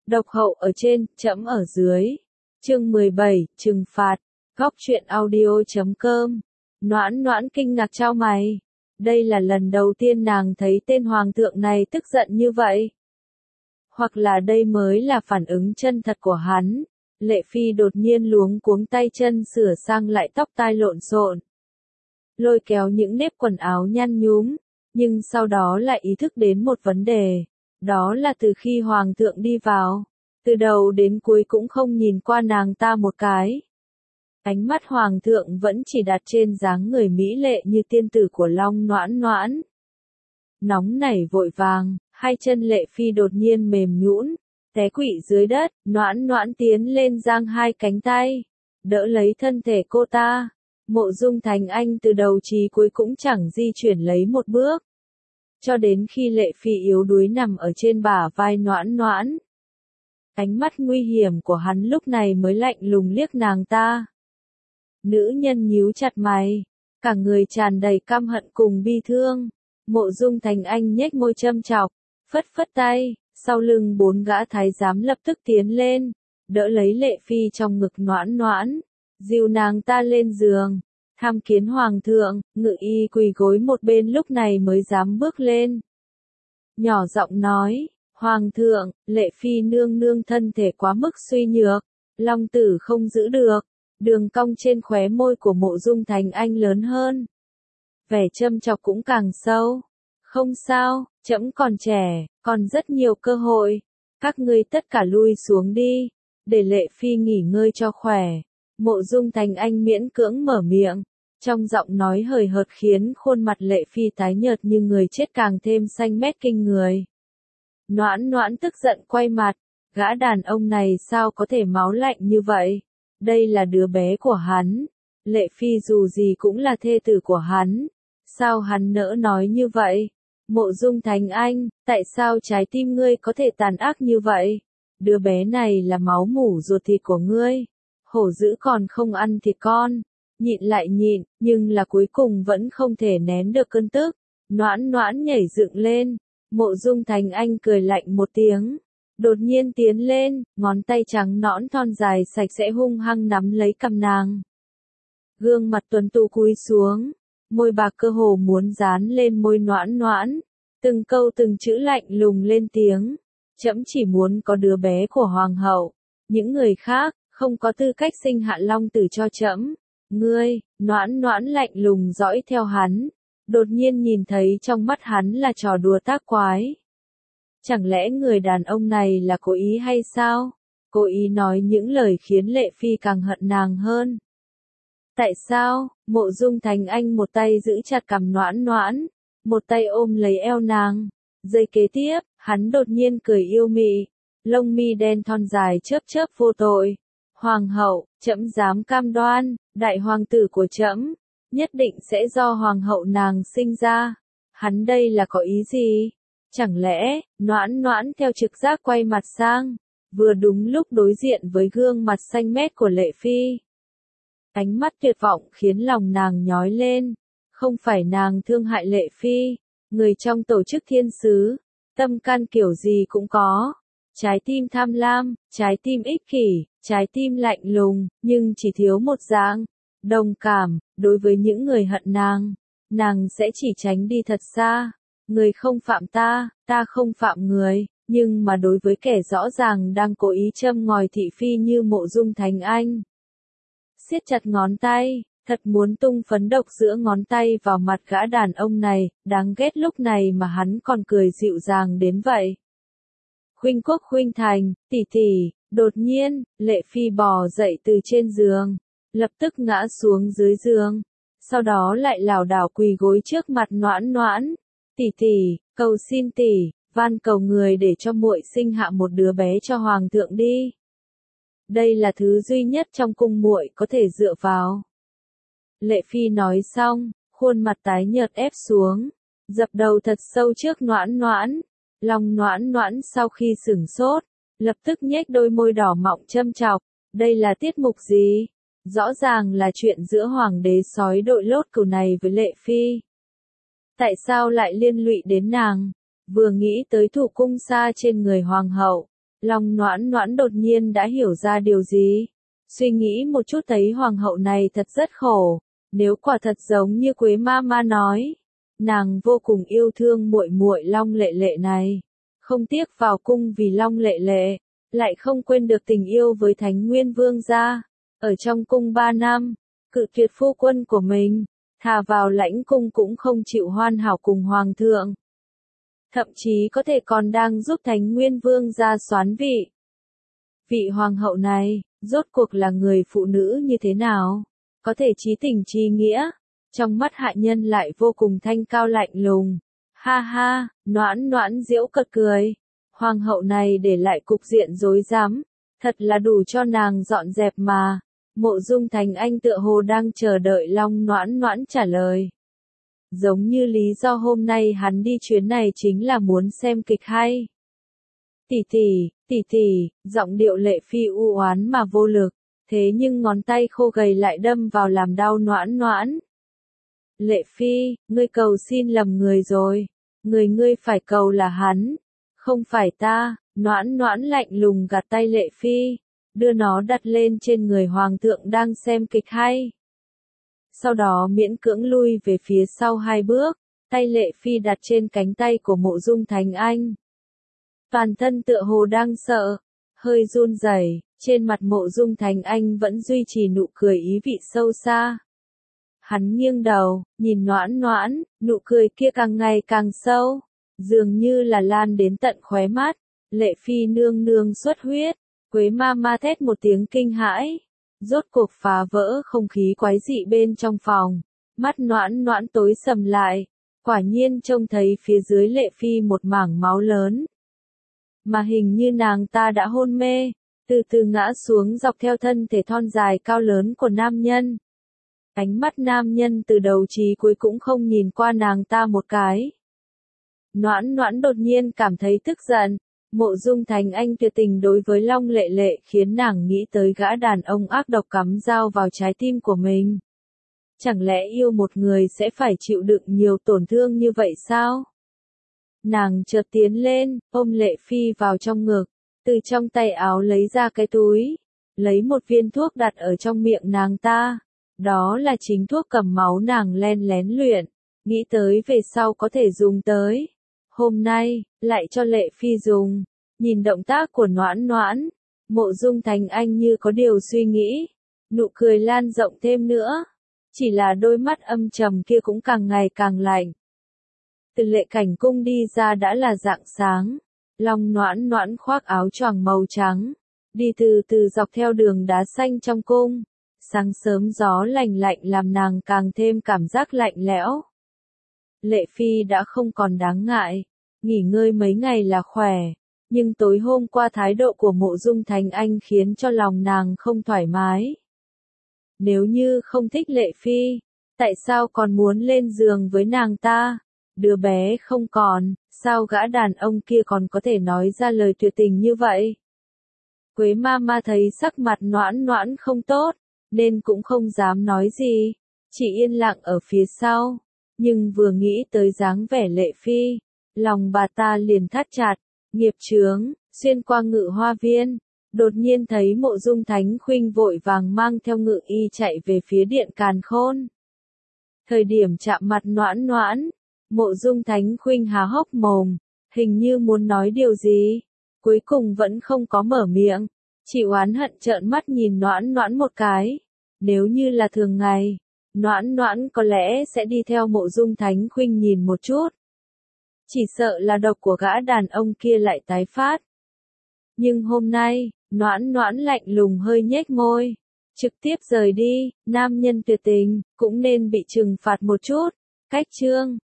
Độc hậu ở trên, trẫm ở dưới. Chương 17, trừng phạt. Góc truyện audio.com. Noãn Noãn kinh ngạc chau mày. Đây là lần đầu tiên nàng thấy tên hoàng thượng này tức giận như vậy. Hoặc là đây mới là phản ứng chân thật của hắn. Lệ Phi đột nhiên luống cuống tay chân sửa sang lại tóc tai lộn xộn. Lôi kéo những nếp quần áo nhăn nhúm, nhưng sau đó lại ý thức đến một vấn đề. Đó là từ khi hoàng thượng đi vào, từ đầu đến cuối cũng không nhìn qua nàng ta một cái. Ánh mắt hoàng thượng vẫn chỉ đặt trên dáng người mỹ lệ như tiên tử của Long Noãn Noãn. Nóng nảy vội vàng, hai chân Lệ Phi đột nhiên mềm nhũn, té quỵ dưới đất. Noãn Noãn tiến lên giang hai cánh tay, đỡ lấy thân thể cô ta. Mộ Dung Thành Anh từ đầu chí cuối cũng chẳng di chuyển lấy một bước. Cho đến khi Lệ Phi yếu đuối nằm ở trên bả vai Noãn Noãn. Ánh mắt nguy hiểm của hắn lúc này mới lạnh lùng liếc nàng ta. Nữ nhân nhíu chặt mày, cả người tràn đầy căm hận cùng bi thương. Mộ Dung Thành Anh nhếch môi châm chọc, phất phất tay, sau lưng bốn gã thái giám lập tức tiến lên, đỡ lấy Lệ Phi trong ngực Noãn Noãn, dìu nàng ta lên giường. Tham kiến hoàng thượng, Ngự Y quỳ gối một bên lúc này mới dám bước lên. Nhỏ giọng nói, hoàng thượng, Lệ Phi nương nương thân thể quá mức suy nhược, long tử không giữ được. Đường cong trên khóe môi của Mộ Dung Thành Anh lớn hơn. Vẻ châm chọc cũng càng sâu. Không sao, trẫm còn trẻ, còn rất nhiều cơ hội. Các ngươi tất cả lui xuống đi, để Lệ Phi nghỉ ngơi cho khỏe. Mộ Dung Thành Anh miễn cưỡng mở miệng, trong giọng nói hời hợt khiến khuôn mặt Lệ Phi tái nhợt như người chết càng thêm xanh mét kinh người. Noãn Noãn tức giận quay mặt, gã đàn ông này sao có thể máu lạnh như vậy? Đây là đứa bé của hắn. Lệ Phi dù gì cũng là thê tử của hắn. Sao hắn nỡ nói như vậy? Mộ Dung Thành Anh, tại sao trái tim ngươi có thể tàn ác như vậy? Đứa bé này là máu mủ ruột thịt của ngươi. Hổ dữ còn không ăn thịt con. Nhịn lại nhịn, nhưng là cuối cùng vẫn không thể nén được cơn tức. Noãn Noãn nhảy dựng lên. Mộ Dung Thành Anh cười lạnh một tiếng. Đột nhiên tiến lên, ngón tay trắng nõn thon dài sạch sẽ hung hăng nắm lấy cằm nàng. Gương mặt tuấn tú cúi xuống, môi bạc cơ hồ muốn dán lên môi Noãn Noãn. Từng câu từng chữ lạnh lùng lên tiếng. Trẫm chỉ muốn có đứa bé của hoàng hậu. Những người khác, không có tư cách sinh hạ long tử cho trẫm. Ngươi, Noãn Noãn lạnh lùng dõi theo hắn. Đột nhiên nhìn thấy trong mắt hắn là trò đùa tác quái. Chẳng lẽ người đàn ông này là cố ý hay sao? Cố ý nói những lời khiến Lệ Phi càng hận nàng hơn. Tại sao? Mộ Dung Thành Anh một tay giữ chặt cằm Noãn Noãn, một tay ôm lấy eo nàng. Giây kế tiếp, hắn đột nhiên cười yêu mị, lông mi đen thon dài chớp chớp vô tội. Hoàng hậu, trẫm dám cam đoan, đại hoàng tử của trẫm nhất định sẽ do hoàng hậu nàng sinh ra. Hắn đây là có ý gì? Chẳng lẽ, Noãn Noãn theo trực giác quay mặt sang, vừa đúng lúc đối diện với gương mặt xanh mét của Lệ Phi. Ánh mắt tuyệt vọng khiến lòng nàng nhói lên. Không phải nàng thương hại Lệ Phi, người trong tổ chức thiên sứ, tâm can kiểu gì cũng có. Trái tim tham lam, trái tim ích kỷ, trái tim lạnh lùng, nhưng chỉ thiếu một dạng, đồng cảm. Đối với những người hận nàng sẽ chỉ tránh đi thật xa. Người không phạm ta, ta không phạm người, nhưng mà đối với kẻ rõ ràng đang cố ý châm ngòi thị phi như Mộ Dung Thành Anh. Siết chặt ngón tay, thật muốn tung phấn độc giữa ngón tay vào mặt gã đàn ông này, đáng ghét lúc này mà hắn còn cười dịu dàng đến vậy. Khuynh Quốc Khuynh Thành, tỷ tỷ, đột nhiên, Lệ Phi bò dậy từ trên giường, lập tức ngã xuống dưới giường, sau đó lại lảo đảo quỳ gối trước mặt Noãn Noãn. Tỷ tỷ, cầu xin tỷ, van cầu người để cho muội sinh hạ một đứa bé cho hoàng thượng đi. Đây là thứ duy nhất trong cung muội có thể dựa vào. Lệ Phi nói xong, khuôn mặt tái nhợt ép xuống, dập đầu thật sâu trước Noãn Noãn. Lòng Noãn Noãn sau khi sửng sốt, lập tức nhếch đôi môi đỏ mọng châm chọc. Đây là tiết mục gì? Rõ ràng là chuyện giữa hoàng đế sói đội lốt cừu này với Lệ Phi. Tại sao lại liên lụy đến nàng? Vừa nghĩ tới thủ cung xa trên người hoàng hậu, Long Noãn Noãn đột nhiên đã hiểu ra điều gì. Suy nghĩ một chút thấy hoàng hậu này thật rất khổ. Nếu quả thật giống như Quế Mama nói, nàng vô cùng yêu thương muội muội Long Lệ Lệ này, không tiếc vào cung vì Long Lệ Lệ, lại không quên được tình yêu với Thánh Nguyên Vương gia, ở trong cung 3 năm, cự tuyệt phu quân của mình, thà vào lãnh cung cũng không chịu hoàn hảo cùng hoàng thượng. Thậm chí có thể còn đang giúp Thánh Nguyên Vương gia soán vị. Vị hoàng hậu này, rốt cuộc là người phụ nữ như thế nào? Có thể chí tình chí nghĩa, trong mắt hạ nhân lại vô cùng thanh cao lạnh lùng. Ha ha, Noãn Noãn giễu cợt cười. Hoàng hậu này để lại cục diện rối rắm, thật là đủ cho nàng dọn dẹp mà. Mộ Dung Thành Anh tựa hồ đang chờ đợi Long Noãn Noãn trả lời. Giống như lý do hôm nay hắn đi chuyến này chính là muốn xem kịch hay. Tỷ tỷ, giọng điệu Lệ Phi u oán mà vô lực, thế nhưng ngón tay khô gầy lại đâm vào làm đau Noãn Noãn. Lệ Phi, ngươi cầu xin lầm người rồi, ngươi phải cầu là hắn, không phải ta. Noãn Noãn lạnh lùng gạt tay Lệ Phi, đưa nó đặt lên trên người hoàng thượng đang xem kịch hay. Sau đó miễn cưỡng lui về phía sau 2 bước, tay Lệ Phi đặt trên cánh tay của Mộ Dung Thành Anh. Toàn thân tựa hồ đang sợ, hơi run rẩy, trên mặt Mộ Dung Thành Anh vẫn duy trì nụ cười ý vị sâu xa. Hắn nghiêng đầu, nhìn Noãn Noãn, nụ cười kia càng ngày càng sâu, dường như là lan đến tận khóe mắt. Lệ Phi nương nương xuất huyết, Quế Mama thét một tiếng kinh hãi, rốt cuộc phá vỡ không khí quái dị bên trong phòng, mắt Noãn Noãn tối sầm lại, quả nhiên trông thấy phía dưới Lệ Phi một mảng máu lớn. Mà hình như nàng ta đã hôn mê, từ từ ngã xuống dọc theo thân thể thon dài cao lớn của nam nhân. Ánh mắt nam nhân từ đầu chí cuối cũng không nhìn qua nàng ta một cái. Noãn Noãn đột nhiên cảm thấy tức giận. Mộ Dung Thành Anh tuyệt tình đối với Long Lệ Lệ khiến nàng nghĩ tới gã đàn ông ác độc cắm dao vào trái tim của mình. Chẳng lẽ yêu một người sẽ phải chịu đựng nhiều tổn thương như vậy sao? Nàng chợt tiến lên, ôm Lệ Phi vào trong ngực, từ trong tay áo lấy ra cái túi, lấy một viên thuốc đặt ở trong miệng nàng ta. Đó là chính thuốc cầm máu nàng len lén luyện, nghĩ tới về sau có thể dùng tới. Hôm nay, lại cho Lệ Phi dùng. Nhìn động tác của Noãn Noãn, Mộ Dung Thành Anh như có điều suy nghĩ. Nụ cười lan rộng thêm nữa. Chỉ là đôi mắt âm trầm kia cũng càng ngày càng lạnh. Từ Lệ Cảnh cung đi ra đã là rạng sáng. Long Noãn Noãn khoác áo choàng màu trắng, đi từ từ dọc theo đường đá xanh trong cung. Sáng sớm gió lạnh lạnh làm nàng càng thêm cảm giác lạnh lẽo. Lệ Phi đã không còn đáng ngại, nghỉ ngơi mấy ngày là khỏe, nhưng tối hôm qua thái độ của Mộ Dung Thành Anh khiến cho lòng nàng không thoải mái. Nếu như không thích Lệ Phi, tại sao còn muốn lên giường với nàng ta? Đứa bé không còn, sao gã đàn ông kia còn có thể nói ra lời tuyệt tình như vậy? Quế Mama thấy sắc mặt Noãn Noãn không tốt, nên cũng không dám nói gì, chỉ yên lặng ở phía sau. Nhưng vừa nghĩ tới dáng vẻ Lệ Phi, lòng bà ta liền thắt chặt. Nghiệp chướng, xuyên qua Ngự Hoa Viên, đột nhiên thấy Mộ Dung Thánh Khuynh vội vàng mang theo Ngự Y chạy về phía điện Càn Khôn. Thời điểm chạm mặt Noãn Noãn, Mộ Dung Thánh Khuynh há hốc mồm, hình như muốn nói điều gì, cuối cùng vẫn không có mở miệng, chỉ oán hận trợn mắt nhìn Noãn Noãn một cái. Nếu như là thường ngày, Noãn Noãn có lẽ sẽ đi theo Mộ Dung Thánh Khuynh nhìn một chút. Chỉ sợ là độc của gã đàn ông kia lại tái phát. Nhưng hôm nay, Noãn Noãn lạnh lùng hơi nhếch môi, trực tiếp rời đi. Nam nhân tuyệt tình cũng nên bị trừng phạt một chút. Cách chương